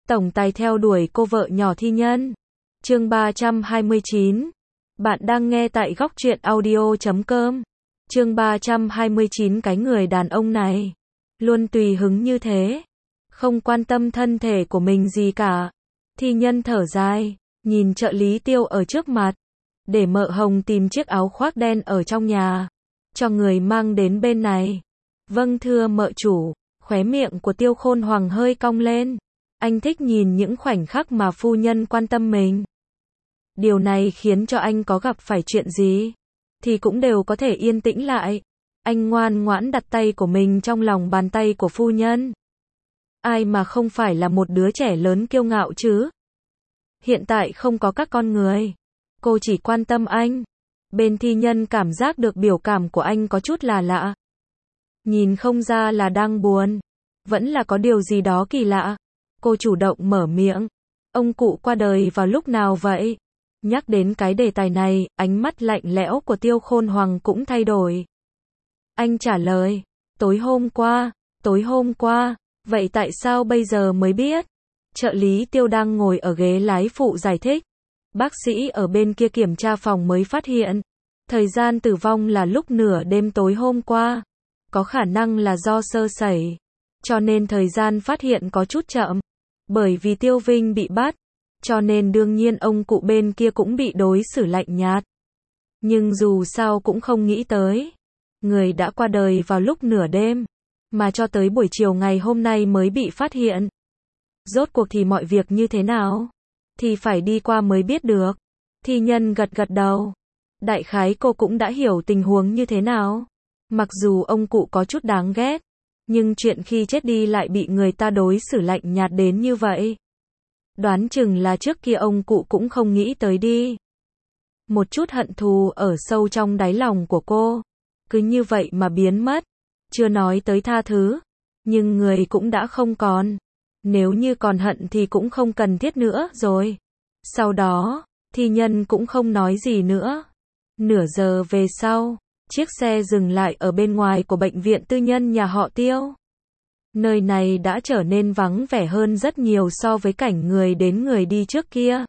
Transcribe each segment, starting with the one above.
tổng tài theo đuổi cô vợ nhỏ thi nhân. Chương 329. Bạn đang nghe tại góc truyện audio.com. Chương 329. Cái người đàn ông này luôn tùy hứng như thế, không quan tâm thân thể của mình gì cả. Thi nhân thở dài, nhìn trợ lý Tiêu ở trước mặt, để Mợ Hồng tìm chiếc áo khoác đen ở trong nhà, cho người mang đến bên này. Vâng thưa mợ chủ. Khóe miệng của Tiêu Khôn Hoàng hơi cong lên. Anh thích nhìn những khoảnh khắc mà phu nhân quan tâm mình. Điều này khiến cho anh có gặp phải chuyện gì thì cũng đều có thể yên tĩnh lại. Anh ngoan ngoãn đặt tay của mình trong lòng bàn tay của phu nhân. Ai mà không phải là một đứa trẻ lớn kiêu ngạo chứ. Hiện tại không có các con người, cô chỉ quan tâm anh. Bên thi nhân cảm giác được biểu cảm của anh có chút là lạ. Nhìn không ra là đang buồn, vẫn là có điều gì đó kỳ lạ. Cô chủ động mở miệng. Ông cụ qua đời vào lúc nào vậy? Nhắc đến cái đề tài này, ánh mắt lạnh lẽo của Tiêu Khôn Hoàng cũng thay đổi. Anh trả lời, tối hôm qua, vậy tại sao bây giờ mới biết? Trợ lý Tiêu đang ngồi ở ghế lái phụ giải thích. Bác sĩ ở bên kia kiểm tra phòng mới phát hiện, thời gian tử vong là lúc nửa đêm tối hôm qua. Có khả năng là do sơ sẩy, cho nên thời gian phát hiện có chút chậm. Bởi vì Tiêu Vinh bị bắt, cho nên đương nhiên ông cụ bên kia cũng bị đối xử lạnh nhạt. Nhưng dù sao cũng không nghĩ tới, người đã qua đời vào lúc nửa đêm, mà cho tới buổi chiều ngày hôm nay mới bị phát hiện. Rốt cuộc thì mọi việc như thế nào? Thì phải đi qua mới biết được. Thi nhân gật gật đầu. Đại khái cô cũng đã hiểu tình huống như thế nào. Mặc dù ông cụ có chút đáng ghét, nhưng chuyện khi chết đi lại bị người ta đối xử lạnh nhạt đến như vậy. Đoán chừng là trước kia ông cụ cũng không nghĩ tới đi. Một chút hận thù ở sâu trong đáy lòng của cô, cứ như vậy mà biến mất. Chưa nói tới tha thứ, nhưng người cũng đã không còn. Nếu như còn hận thì cũng không cần thiết nữa rồi. Sau đó, thi nhân cũng không nói gì nữa. Nửa giờ về sau, chiếc xe dừng lại ở bên ngoài của bệnh viện tư nhân nhà họ Tiêu. Nơi này đã trở nên vắng vẻ hơn rất nhiều so với cảnh người đến người đi trước kia.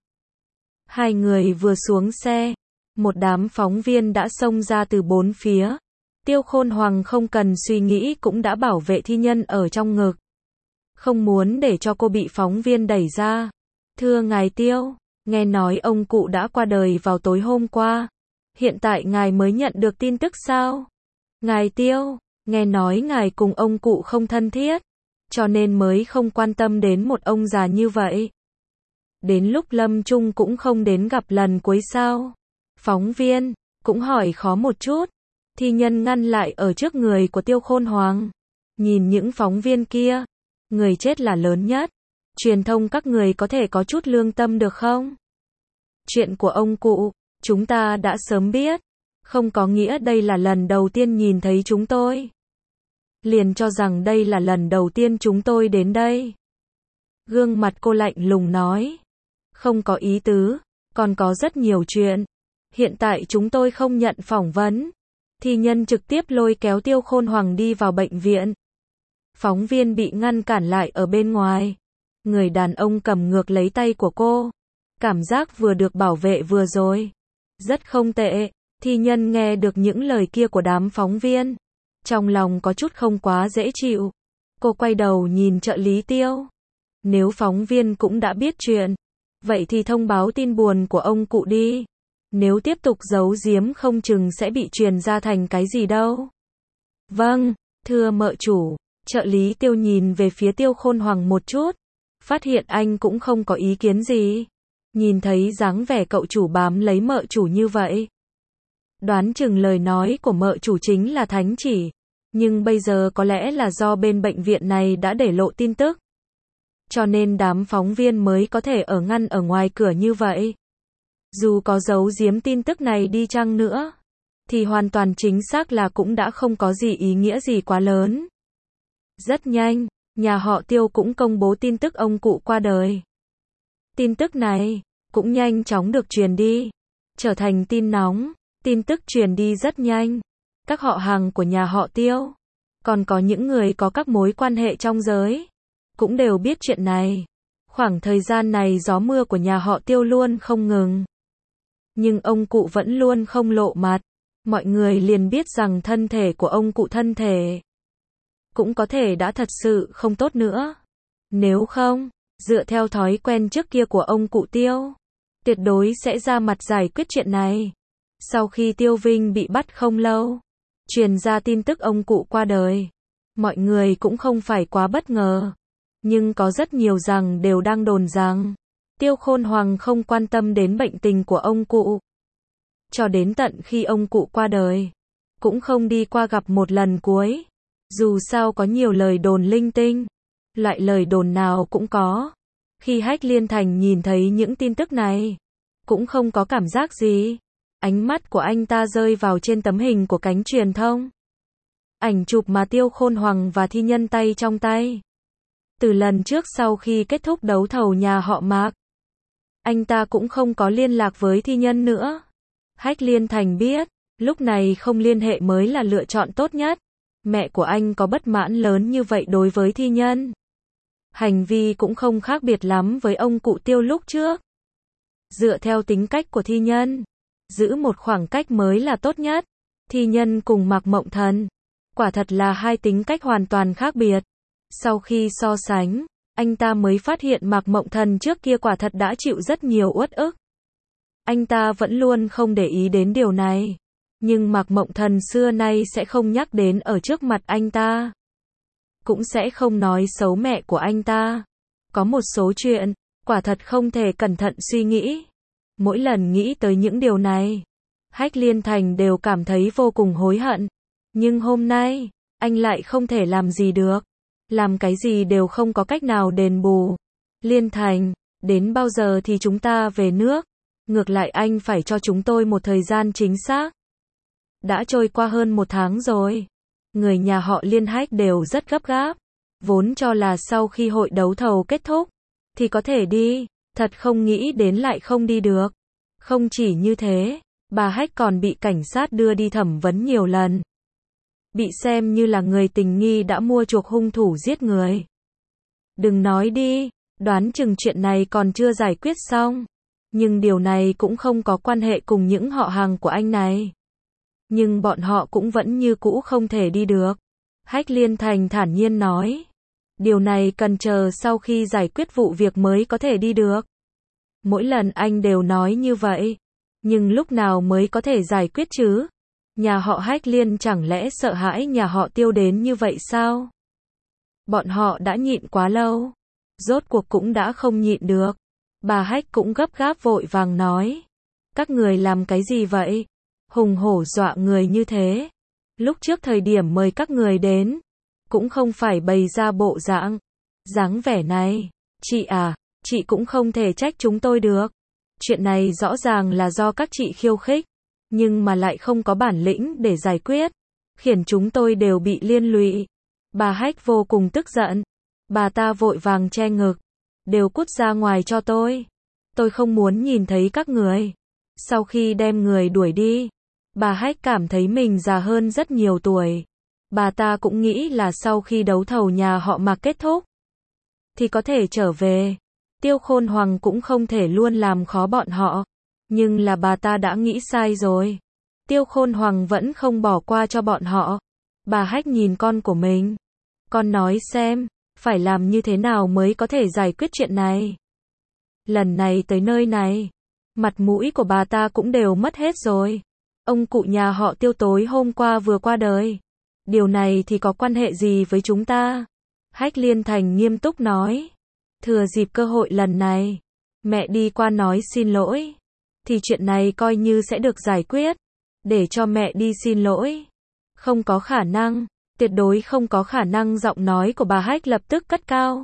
Hai người vừa xuống xe, một đám phóng viên đã xông ra từ bốn phía. Tiêu Khôn Hoàng không cần suy nghĩ cũng đã bảo vệ thi nhân ở trong ngực. Không muốn để cho cô bị phóng viên đẩy ra. Thưa ngài Tiêu, nghe nói ông cụ đã qua đời vào tối hôm qua. Hiện tại ngài mới nhận được tin tức sao? Ngài Tiêu, nghe nói ngài cùng ông cụ không thân thiết, cho nên mới không quan tâm đến một ông già như vậy. Đến lúc lâm chung cũng không đến gặp lần cuối sao? Phóng viên cũng hỏi khó một chút. Thi nhân ngăn lại ở trước người của Tiêu Khôn Hoàng. Nhìn những phóng viên kia, người chết là lớn nhất. Truyền thông các người có thể có chút lương tâm được không? Chuyện của ông cụ, chúng ta đã sớm biết. Không có nghĩa đây là lần đầu tiên nhìn thấy chúng tôi. Liền cho rằng đây là lần đầu tiên chúng tôi đến đây. Gương mặt cô lạnh lùng nói. Không có ý tứ, còn có rất nhiều chuyện. Hiện tại chúng tôi không nhận phỏng vấn. Thi nhân trực tiếp lôi kéo Tiêu Khôn Hoàng đi vào bệnh viện. Phóng viên bị ngăn cản lại ở bên ngoài. Người đàn ông cầm ngược lấy tay của cô. Cảm giác vừa được bảo vệ vừa rồi. Rất không tệ. Thi nhân nghe được những lời kia của đám phóng viên. Trong lòng có chút không quá dễ chịu. Cô quay đầu nhìn trợ lý Tiêu. Nếu phóng viên cũng đã biết chuyện, vậy thì thông báo tin buồn của ông cụ đi. Nếu tiếp tục giấu giếm không chừng sẽ bị truyền ra thành cái gì đâu. Vâng, thưa mợ chủ. Trợ lý Tiêu nhìn về phía Tiêu Khôn Hoàng một chút. Phát hiện anh cũng không có ý kiến gì. Nhìn thấy dáng vẻ cậu chủ bám lấy mợ chủ như vậy. Đoán chừng lời nói của mợ chủ chính là thánh chỉ. Nhưng bây giờ có lẽ là do bên bệnh viện này đã để lộ tin tức. Cho nên đám phóng viên mới có thể ngăn ở ngoài cửa như vậy. Dù có giấu giếm tin tức này đi chăng nữa, thì hoàn toàn chính xác là cũng đã không có gì ý nghĩa gì quá lớn. Rất nhanh, nhà họ Tiêu cũng công bố tin tức ông cụ qua đời. Tin tức này cũng nhanh chóng được truyền đi, trở thành tin nóng. Tin tức truyền đi rất nhanh. Các họ hàng của nhà họ Tiêu, còn có những người có các mối quan hệ trong giới, cũng đều biết chuyện này. Khoảng thời gian này gió mưa của nhà họ Tiêu luôn không ngừng. Nhưng ông cụ vẫn luôn không lộ mặt. Mọi người liền biết rằng thân thể của ông cụ thân thể cũng có thể đã thật sự không tốt nữa. Nếu không, dựa theo thói quen trước kia của ông cụ Tiêu, tuyệt đối sẽ ra mặt giải quyết chuyện này. Sau khi Tiêu Vinh bị bắt không lâu, truyền ra tin tức ông cụ qua đời, mọi người cũng không phải quá bất ngờ. Nhưng có rất nhiều rằng đều đang đồn rằng Tiêu Khôn Hoàng không quan tâm đến bệnh tình của ông cụ. Cho đến tận khi ông cụ qua đời, cũng không đi qua gặp một lần cuối. Dù sao có nhiều lời đồn linh tinh, loại lời đồn nào cũng có. Khi Hách Liên Thành nhìn thấy những tin tức này, cũng không có cảm giác gì. Ánh mắt của anh ta rơi vào trên tấm hình của cánh truyền thông. Ảnh chụp mà Tiêu Khôn Hoàng và Thi Nhân tay trong tay. Từ lần trước sau khi kết thúc đấu thầu nhà họ Mạc, anh ta cũng không có liên lạc với Thi Nhân nữa. Hách Liên Thành biết, lúc này không liên hệ mới là lựa chọn tốt nhất. Mẹ của anh có bất mãn lớn như vậy đối với Thi Nhân. Hành vi cũng không khác biệt lắm với ông cụ Tiêu lúc trước. Dựa theo tính cách của Thi Nhân, giữ một khoảng cách mới là tốt nhất. Thi Nhân cùng Mạc Mộng Thần, quả thật là hai tính cách hoàn toàn khác biệt. Sau khi so sánh, anh ta mới phát hiện Mạc Mộng Thần trước kia quả thật đã chịu rất nhiều uất ức. Anh ta vẫn luôn không để ý đến điều này. Nhưng Mạc Mộng Thần xưa nay sẽ không nhắc đến ở trước mặt anh ta. Cũng sẽ không nói xấu mẹ của anh ta. Có một số chuyện, quả thật không thể cẩn thận suy nghĩ. Mỗi lần nghĩ tới những điều này, Hách Liên Thành đều cảm thấy vô cùng hối hận. Nhưng hôm nay, anh lại không thể làm gì được. Làm cái gì đều không có cách nào đền bù. Liên Thành, đến bao giờ thì chúng ta về nước? Ngược lại anh phải cho chúng tôi một thời gian chính xác. Đã trôi qua hơn 1 tháng rồi. Người nhà họ Liên Hách đều rất gấp gáp. Vốn cho là sau khi hội đấu thầu kết thúc, thì có thể đi. Thật không nghĩ đến lại không đi được. Không chỉ như thế, bà Hách còn bị cảnh sát đưa đi thẩm vấn nhiều lần. Bị xem như là người tình nghi đã mua chuộc hung thủ giết người. Đừng nói đi, đoán chừng chuyện này còn chưa giải quyết xong. Nhưng điều này cũng không có quan hệ cùng những họ hàng của anh này. Nhưng bọn họ cũng vẫn như cũ không thể đi được. Hách Liên Thành thản nhiên nói. Điều này cần chờ sau khi giải quyết vụ việc mới có thể đi được. Mỗi lần anh đều nói như vậy. Nhưng lúc nào mới có thể giải quyết chứ? Nhà họ Hách Liên chẳng lẽ sợ hãi nhà họ Tiêu đến như vậy sao? Bọn họ đã nhịn quá lâu. Rốt cuộc cũng đã không nhịn được. Bà Hách cũng gấp gáp vội vàng nói. Các người làm cái gì vậy? Hùng hổ dọa người như thế. Lúc trước thời điểm mời các người đến, cũng không phải bày ra bộ dáng vẻ này. Chị à, chị cũng không thể trách chúng tôi được. Chuyện này rõ ràng là do các chị khiêu khích, nhưng mà lại không có bản lĩnh để giải quyết, khiến chúng tôi đều bị liên lụy. Bà Hách vô cùng tức giận. Bà ta vội vàng che ngực. Đều cút ra ngoài cho tôi. Tôi không muốn nhìn thấy các người. Sau khi đem người đuổi đi, bà Hách cảm thấy mình già hơn rất nhiều tuổi. Bà ta cũng nghĩ là sau khi đấu thầu nhà họ Mạc kết thúc, thì có thể trở về. Tiêu Khôn Hoàng cũng không thể luôn làm khó bọn họ. Nhưng là bà ta đã nghĩ sai rồi. Tiêu Khôn Hoàng vẫn không bỏ qua cho bọn họ. Bà Hách nhìn con của mình. Con nói xem, phải làm như thế nào mới có thể giải quyết chuyện này. Lần này tới nơi này, mặt mũi của bà ta cũng đều mất hết rồi. Ông cụ nhà họ Tiêu tối hôm qua vừa qua đời. Điều này thì có quan hệ gì với chúng ta? Hách Liên Thành nghiêm túc nói. Thừa dịp cơ hội lần này, mẹ đi qua nói xin lỗi, thì chuyện này coi như sẽ được giải quyết. Để cho mẹ đi xin lỗi. Không có khả năng, tuyệt đối không có khả năng. Giọng nói của bà Hách lập tức cất cao.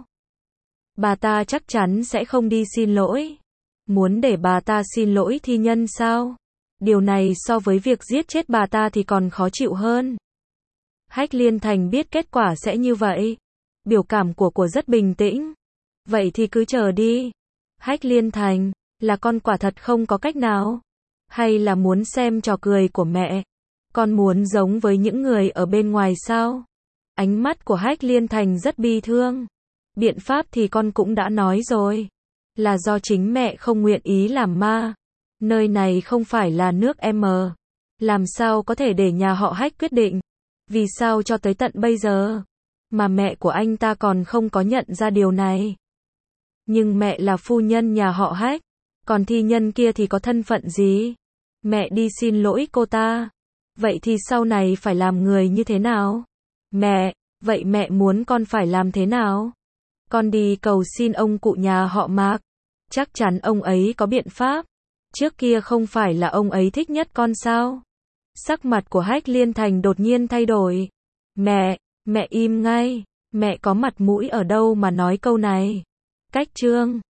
Bà ta chắc chắn sẽ không đi xin lỗi. Muốn để bà ta xin lỗi Thi Nhân sao? Điều này so với việc giết chết bà ta thì còn khó chịu hơn. Hách Liên Thành biết kết quả sẽ như vậy. Biểu cảm của rất bình tĩnh. Vậy thì cứ chờ đi. Hách Liên Thành, là con quả thật không có cách nào? Hay là muốn xem trò cười của mẹ? Con muốn giống với những người ở bên ngoài sao? Ánh mắt của Hách Liên Thành rất bi thương. Biện pháp thì con cũng đã nói rồi. Là do chính mẹ không nguyện ý làm ma. Nơi này không phải là nước M. Làm sao có thể để nhà họ Hách quyết định? Vì sao cho tới tận bây giờ mà mẹ của anh ta còn không có nhận ra điều này? Nhưng mẹ là phu nhân nhà họ Hách, còn thi nhân kia thì có thân phận gì? Mẹ đi xin lỗi cô ta. Vậy thì sau này phải làm người như thế nào? Mẹ, vậy mẹ muốn con phải làm thế nào? Con đi cầu xin ông cụ nhà họ Mạc. Chắc chắn ông ấy có biện pháp. Trước kia không phải là ông ấy thích nhất con sao? Sắc mặt của Hách Liên Thành đột nhiên thay đổi. Mẹ im ngay. Mẹ có mặt mũi ở đâu mà nói câu này? Cách Trương